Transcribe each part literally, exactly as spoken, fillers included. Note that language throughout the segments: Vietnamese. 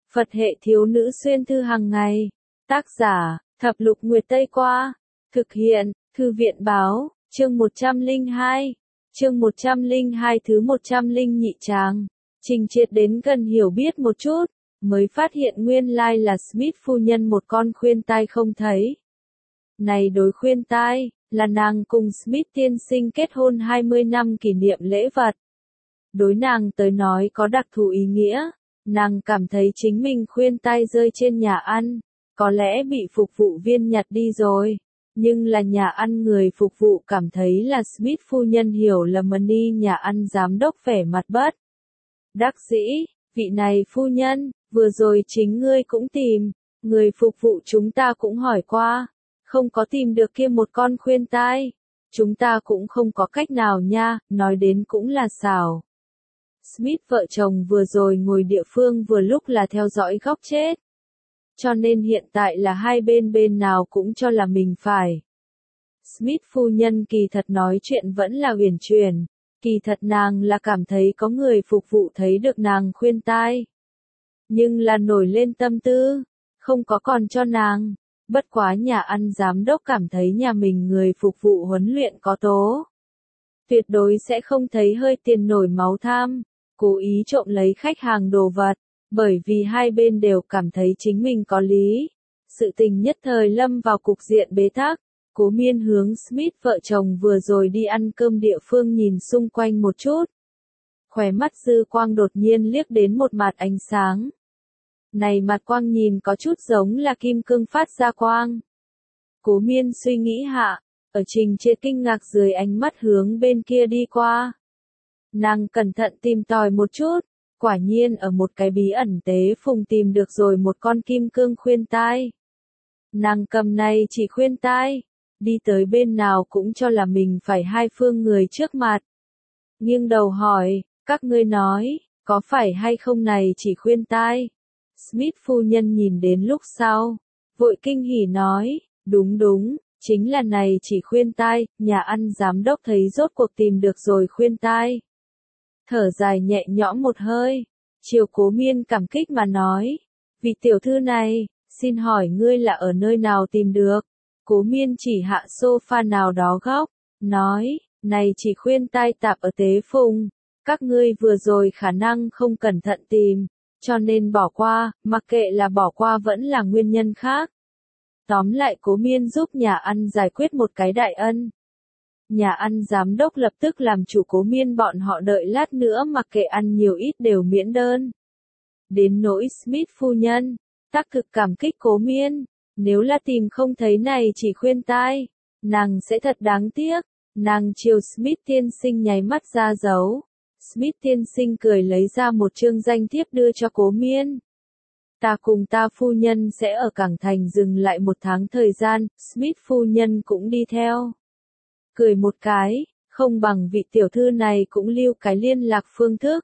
Phật hệ thiếu nữ xuyên thư hàng ngày. Tác giả, Thập Lục Nguyệt Tây Qua. Thực hiện, Thư viện Báo, chương một trăm lẻ hai. Chương một trăm lẻ hai thứ một trăm lẻ nhị tràng. Trình Triệt đến gần hiểu biết một chút, mới phát hiện nguyên lai là Smith phu nhân một con khuyên tai không thấy. Này đối khuyên tai, là nàng cùng Smith tiên sinh kết hôn hai mươi năm kỷ niệm lễ vật. Đối nàng tới nói có đặc thù ý nghĩa, nàng cảm thấy chính mình khuyên tai rơi trên nhà ăn, có lẽ bị phục vụ viên nhặt đi rồi. Nhưng là nhà ăn người phục vụ cảm thấy là Smith phu nhân hiểu lầm đi nhà ăn giám đốc vẻ mặt bất đắc dĩ, vị này phu nhân, vừa rồi chính ngươi cũng tìm, người phục vụ chúng ta cũng hỏi qua, không có tìm được kia một con khuyên tai, chúng ta cũng không có cách nào nha, nói đến cũng là xảo. Smith vợ chồng vừa rồi ngồi địa phương vừa lúc là theo dõi góc chết. Cho nên hiện tại là hai bên bên nào cũng cho là mình phải. Smith phu nhân kỳ thật nói chuyện vẫn là uyển chuyển, kỳ thật nàng là cảm thấy có người phục vụ thấy được nàng khuyên tai. Nhưng là nổi lên tâm tư, không có còn cho nàng, bất quá nhà ăn giám đốc cảm thấy nhà mình người phục vụ huấn luyện có tố. Tuyệt đối sẽ không thấy hơi tiền nổi máu tham, cố ý trộm lấy khách hàng đồ vật. Bởi vì hai bên đều cảm thấy chính mình có lý, sự tình nhất thời lâm vào cục diện bế tắc. Cố Miên hướng Smith vợ chồng vừa rồi đi ăn cơm địa phương nhìn xung quanh một chút. Khóe mắt dư quang đột nhiên liếc đến một mặt ánh sáng. Này mặt quang nhìn có chút giống là kim cương phát ra quang. Cố Miên suy nghĩ hạ, ở Trình Triệt kinh ngạc dưới ánh mắt hướng bên kia đi qua. Nàng cẩn thận tìm tòi một chút. Quả nhiên ở một cái bí ẩn tế phùng tìm được rồi một con kim cương khuyên tai. Nàng cầm này chỉ khuyên tai, đi tới bên nào cũng cho là mình phải hai phương người trước mặt. Nghiêng đầu hỏi, các ngươi nói, có phải hay không này chỉ khuyên tai? Smith phu nhân nhìn đến lúc sau, vội kinh hỉ nói, đúng đúng, chính là này chỉ khuyên tai, nhà ăn giám đốc thấy rốt cuộc tìm được rồi khuyên tai. Thở dài nhẹ nhõm một hơi, chiều Cố Miên cảm kích mà nói, vị tiểu thư này, xin hỏi ngươi là ở nơi nào tìm được? Cố Miên chỉ hạ sofa nào đó góc, nói, này chỉ khuyên tai tạp ở tế phùng, các ngươi vừa rồi khả năng không cẩn thận tìm, cho nên bỏ qua, mặc kệ là bỏ qua vẫn là nguyên nhân khác. Tóm lại Cố Miên giúp nhà ăn giải quyết một cái đại ân. Nhà ăn giám đốc lập tức làm chủ Cố Miên bọn họ đợi lát nữa mặc kệ ăn nhiều ít đều miễn đơn. Đến nỗi Smith phu nhân, tác thực cảm kích Cố Miên, nếu là tìm không thấy này chỉ khuyên tai, nàng sẽ thật đáng tiếc, nàng chiều Smith tiên sinh nháy mắt ra dấu. Smith tiên sinh cười lấy ra một chương danh thiếp đưa cho Cố Miên. Ta cùng ta phu nhân sẽ ở Cảng Thành dừng lại một tháng thời gian, Smith phu nhân cũng đi theo. Cười một cái, không bằng vị tiểu thư này cũng lưu cái liên lạc phương thức.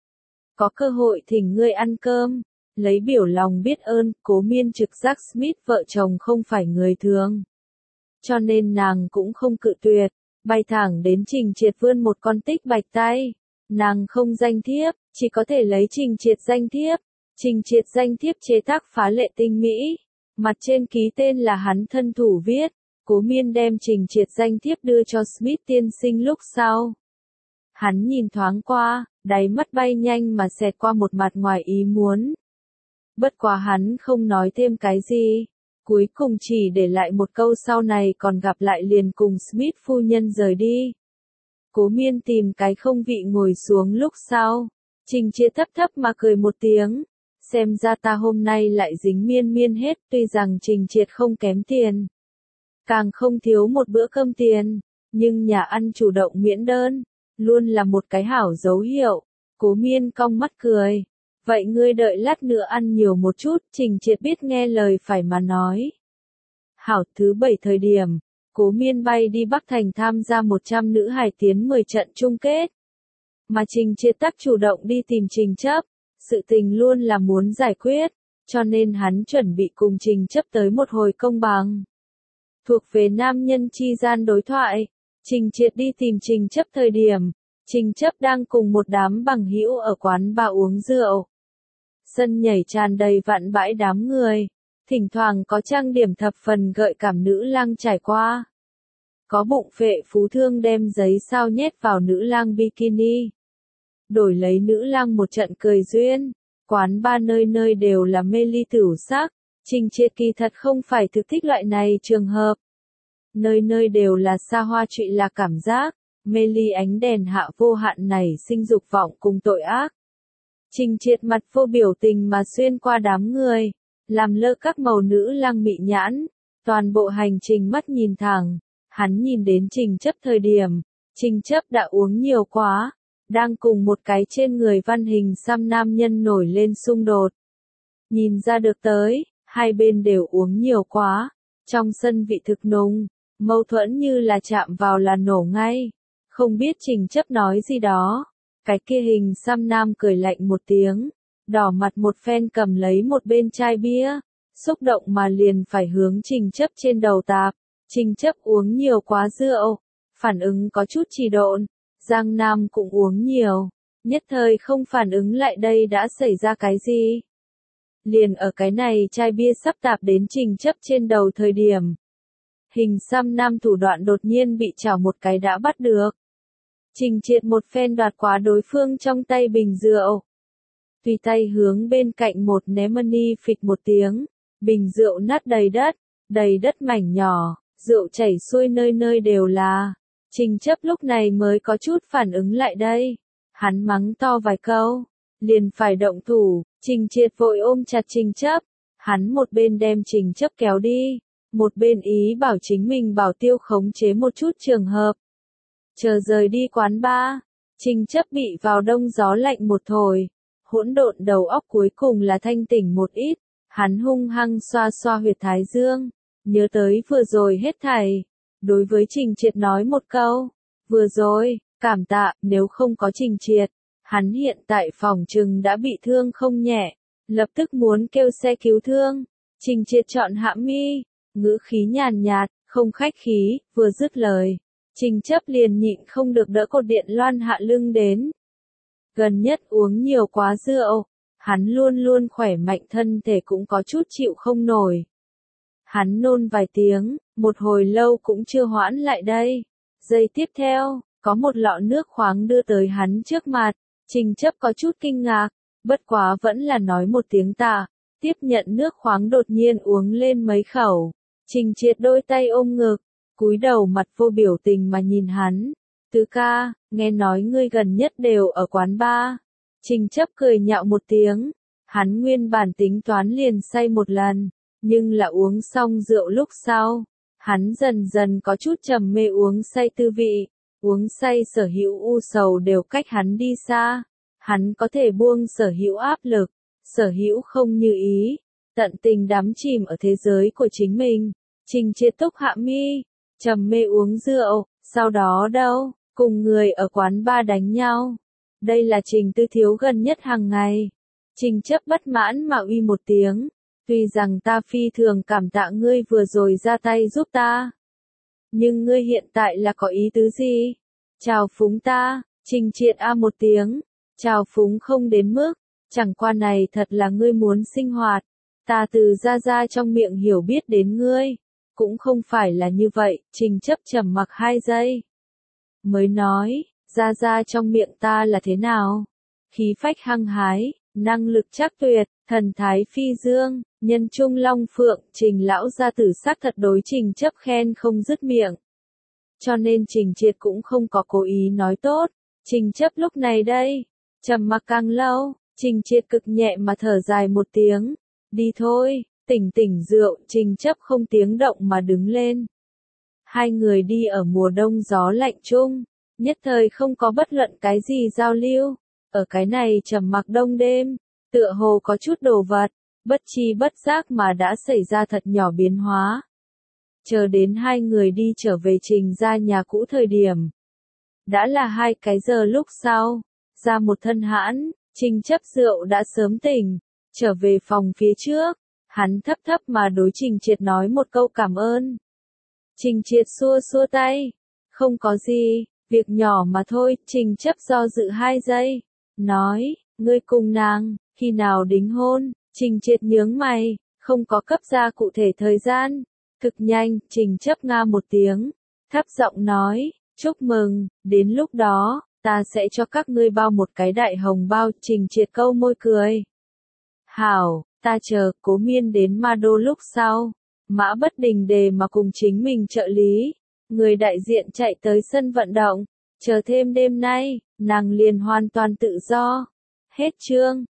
Có cơ hội thỉnh ngươi ăn cơm, lấy biểu lòng biết ơn, Cố Miên trực giác Smith vợ chồng không phải người thường. Cho nên nàng cũng không cự tuyệt, bay thẳng đến Trình Triệt vươn một con tích bạch tay. Nàng không danh thiếp, chỉ có thể lấy Trình Triệt danh thiếp. Trình Triệt danh thiếp chế tác phá lệ tinh mỹ, mặt trên ký tên là hắn thân thủ viết. Cố Miên đem Trình Triệt danh thiếp đưa cho Smith tiên sinh lúc sau. Hắn nhìn thoáng qua, đáy mắt bay nhanh mà xẹt qua một mặt ngoài ý muốn. Bất quá hắn không nói thêm cái gì, cuối cùng chỉ để lại một câu sau này còn gặp lại liền cùng Smith phu nhân rời đi. Cố Miên tìm cái không vị ngồi xuống lúc sau, Trình Triệt thấp thấp mà cười một tiếng. Xem ra ta hôm nay lại dính miên miên hết, tuy rằng Trình Triệt không kém tiền. Càng không thiếu một bữa cơm tiền, nhưng nhà ăn chủ động miễn đơn, luôn là một cái hảo dấu hiệu. Cố Miên cong mắt cười. Vậy ngươi đợi lát nữa ăn nhiều một chút, Trình Triệt biết nghe lời phải mà nói. Hảo, thứ bảy thời điểm, Cố Miên bay đi Bắc Thành tham gia một trăm nữ hài tiến mười trận chung kết. Mà Trình Triệt tắc chủ động đi tìm Trình Chấp, sự tình luôn là muốn giải quyết, cho nên hắn chuẩn bị cùng Trình Chấp tới một hồi công bằng. Thuộc về nam nhân chi gian đối thoại, Trình Triệt đi tìm Trình Chấp thời điểm, Trình Chấp đang cùng một đám bằng hữu ở quán bar uống rượu. Sân nhảy tràn đầy vạn bãi đám người, thỉnh thoảng có trang điểm thập phần gợi cảm nữ lang trải qua. Có bụng phệ phú thương đem giấy sao nhét vào nữ lang bikini. Đổi lấy nữ lang một trận cười duyên, quán ba nơi nơi đều là mê ly tửu sắc, Trình Triệt kỳ thật không phải thực thích loại này trường hợp. Nơi nơi đều là xa hoa trụy là cảm giác, mê ly ánh đèn hạ vô hạn nảy sinh dục vọng cùng tội ác. Trình Triệt mặt vô biểu tình mà xuyên qua đám người, làm lơ các màu nữ lang mị nhãn, toàn bộ hành trình mắt nhìn thẳng, hắn nhìn đến Trình Chấp thời điểm, Trình Chấp đã uống nhiều quá, đang cùng một cái trên người văn hình xăm nam nhân nổi lên xung đột. Nhìn ra được tới, hai bên đều uống nhiều quá, trong sân vị thực nùng, mâu thuẫn như là chạm vào là nổ ngay, không biết Trình Chấp nói gì đó. Cái kia hình xăm nam cười lạnh một tiếng, đỏ mặt một phen cầm lấy một bên chai bia, xúc động mà liền phải hướng Trình Chấp trên đầu tạp. Trình Chấp uống nhiều quá rượu, phản ứng có chút trì độn, Giang Nam cũng uống nhiều, nhất thời không phản ứng lại đây đã xảy ra cái gì. Liền ở cái này chai bia sắp tạp đến Trình Chấp trên đầu thời điểm. Hình xăm nam thủ đoạn đột nhiên bị chảo một cái đã bắt được. Trình Triệt một phen đoạt quá đối phương trong tay bình rượu. Tùy tay hướng bên cạnh một ném money phịch một tiếng, bình rượu nát đầy đất, đầy đất mảnh nhỏ, rượu chảy xuôi nơi nơi đều là. Trình Chấp lúc này mới có chút phản ứng lại đây. Hắn mắng to vài câu, liền phải động thủ, Trình Triệt vội ôm chặt Trình Chấp. Hắn một bên đem Trình Chấp kéo đi, một bên ý bảo chính mình bảo tiêu khống chế một chút trường hợp. Chờ rời đi quán bar, Trình Chấp bị vào đông gió lạnh một thổi, hỗn độn đầu óc cuối cùng là thanh tỉnh một ít, hắn hung hăng xoa xoa huyệt thái dương, nhớ tới vừa rồi hết thảy, đối với Trình Triệt nói một câu, vừa rồi, cảm tạ, nếu không có Trình Triệt, hắn hiện tại phòng trừng đã bị thương không nhẹ, lập tức muốn kêu xe cứu thương. Trình Triệt chọn hạ mi, ngữ khí nhàn nhạt, không khách khí, vừa dứt lời. Trình Chấp liền nhịn không được đỡ cột điện loan hạ lưng đến. Gần nhất uống nhiều quá rượu, hắn luôn luôn khỏe mạnh thân thể cũng có chút chịu không nổi. Hắn nôn vài tiếng, một hồi lâu cũng chưa hoãn lại đây. Giây tiếp theo, có một lọ nước khoáng đưa tới hắn trước mặt, Trình Chấp có chút kinh ngạc, bất quá vẫn là nói một tiếng tạ, tiếp nhận nước khoáng đột nhiên uống lên mấy khẩu. Trình Triệt đôi tay ôm ngực, cúi đầu mặt vô biểu tình mà nhìn hắn. Tứ ca, nghe nói ngươi gần nhất đều ở quán bar. Trình Chấp cười nhạo một tiếng. Hắn nguyên bản tính toán liền say một lần, nhưng là uống xong rượu lúc sau. Hắn dần dần có chút trầm mê uống say tư vị. Uống say sở hữu u sầu đều cách hắn đi xa. Hắn có thể buông sở hữu áp lực, sở hữu không như ý. Tận tình đắm chìm ở thế giới của chính mình. Trình Triệt túc hạ mi, trầm mê uống rượu, sau đó đâu, cùng người ở quán bar đánh nhau. Đây là Trình Tư Thiếu gần nhất hàng ngày. Trình Chấp bất mãn mà uy một tiếng, tuy rằng ta phi thường cảm tạ ngươi vừa rồi ra tay giúp ta. Nhưng ngươi hiện tại là có ý tứ gì? Chào phúng ta, Trình Triệt a một tiếng, chào phúng không đến mức, chẳng qua này thật là ngươi muốn sinh hoạt. Ta từ ra ra trong miệng hiểu biết đến ngươi. Cũng không phải là như vậy, Trình Chấp trầm mặc hai giây. Mới nói, ra ra trong miệng ta là thế nào? Khí phách hăng hái, năng lực chắc tuyệt, thần thái phi dương, nhân trung long phượng, Trình lão gia tử xác thật đối Trình Chấp khen không dứt miệng. Cho nên Trình Triệt cũng không có cố ý nói tốt. Trình Chấp lúc này đây, trầm mặc càng lâu, Trình Triệt cực nhẹ mà thở dài một tiếng. Đi thôi. Tỉnh tỉnh rượu, Trình Chấp không tiếng động mà đứng lên. Hai người đi ở mùa đông gió lạnh chung, nhất thời không có bất luận cái gì giao lưu. Ở cái này trầm mặc đông đêm, tựa hồ có chút đồ vật, bất chi bất giác mà đã xảy ra thật nhỏ biến hóa. Chờ đến hai người đi trở về Trình ra nhà cũ thời điểm. Đã là hai cái giờ lúc sau, ra một thân hãn, Trình Chấp rượu đã sớm tỉnh, trở về phòng phía trước. Hắn thấp thấp mà đối Trình Triệt nói một câu cảm ơn. Trình Triệt xua xua tay. Không có gì, việc nhỏ mà thôi. Trình Chấp do dự hai giây. Nói, ngươi cùng nàng, Khi nào đính hôn? Trình Triệt nhướng mày, không có cấp ra cụ thể thời gian. Cực nhanh, Trình chớp nga một tiếng, thấp giọng nói, chúc mừng, đến lúc đó, ta sẽ cho các ngươi bao một cái đại hồng bao. Trình Triệt câu môi cười. Hảo, ta chờ. Cố Miên đến Ma Đô lúc sau, Mã Bất Đình đề mà cùng chính mình trợ lý, người đại diện chạy tới sân vận động, chờ thêm đêm nay, nàng liền hoàn toàn tự do. Hết chương.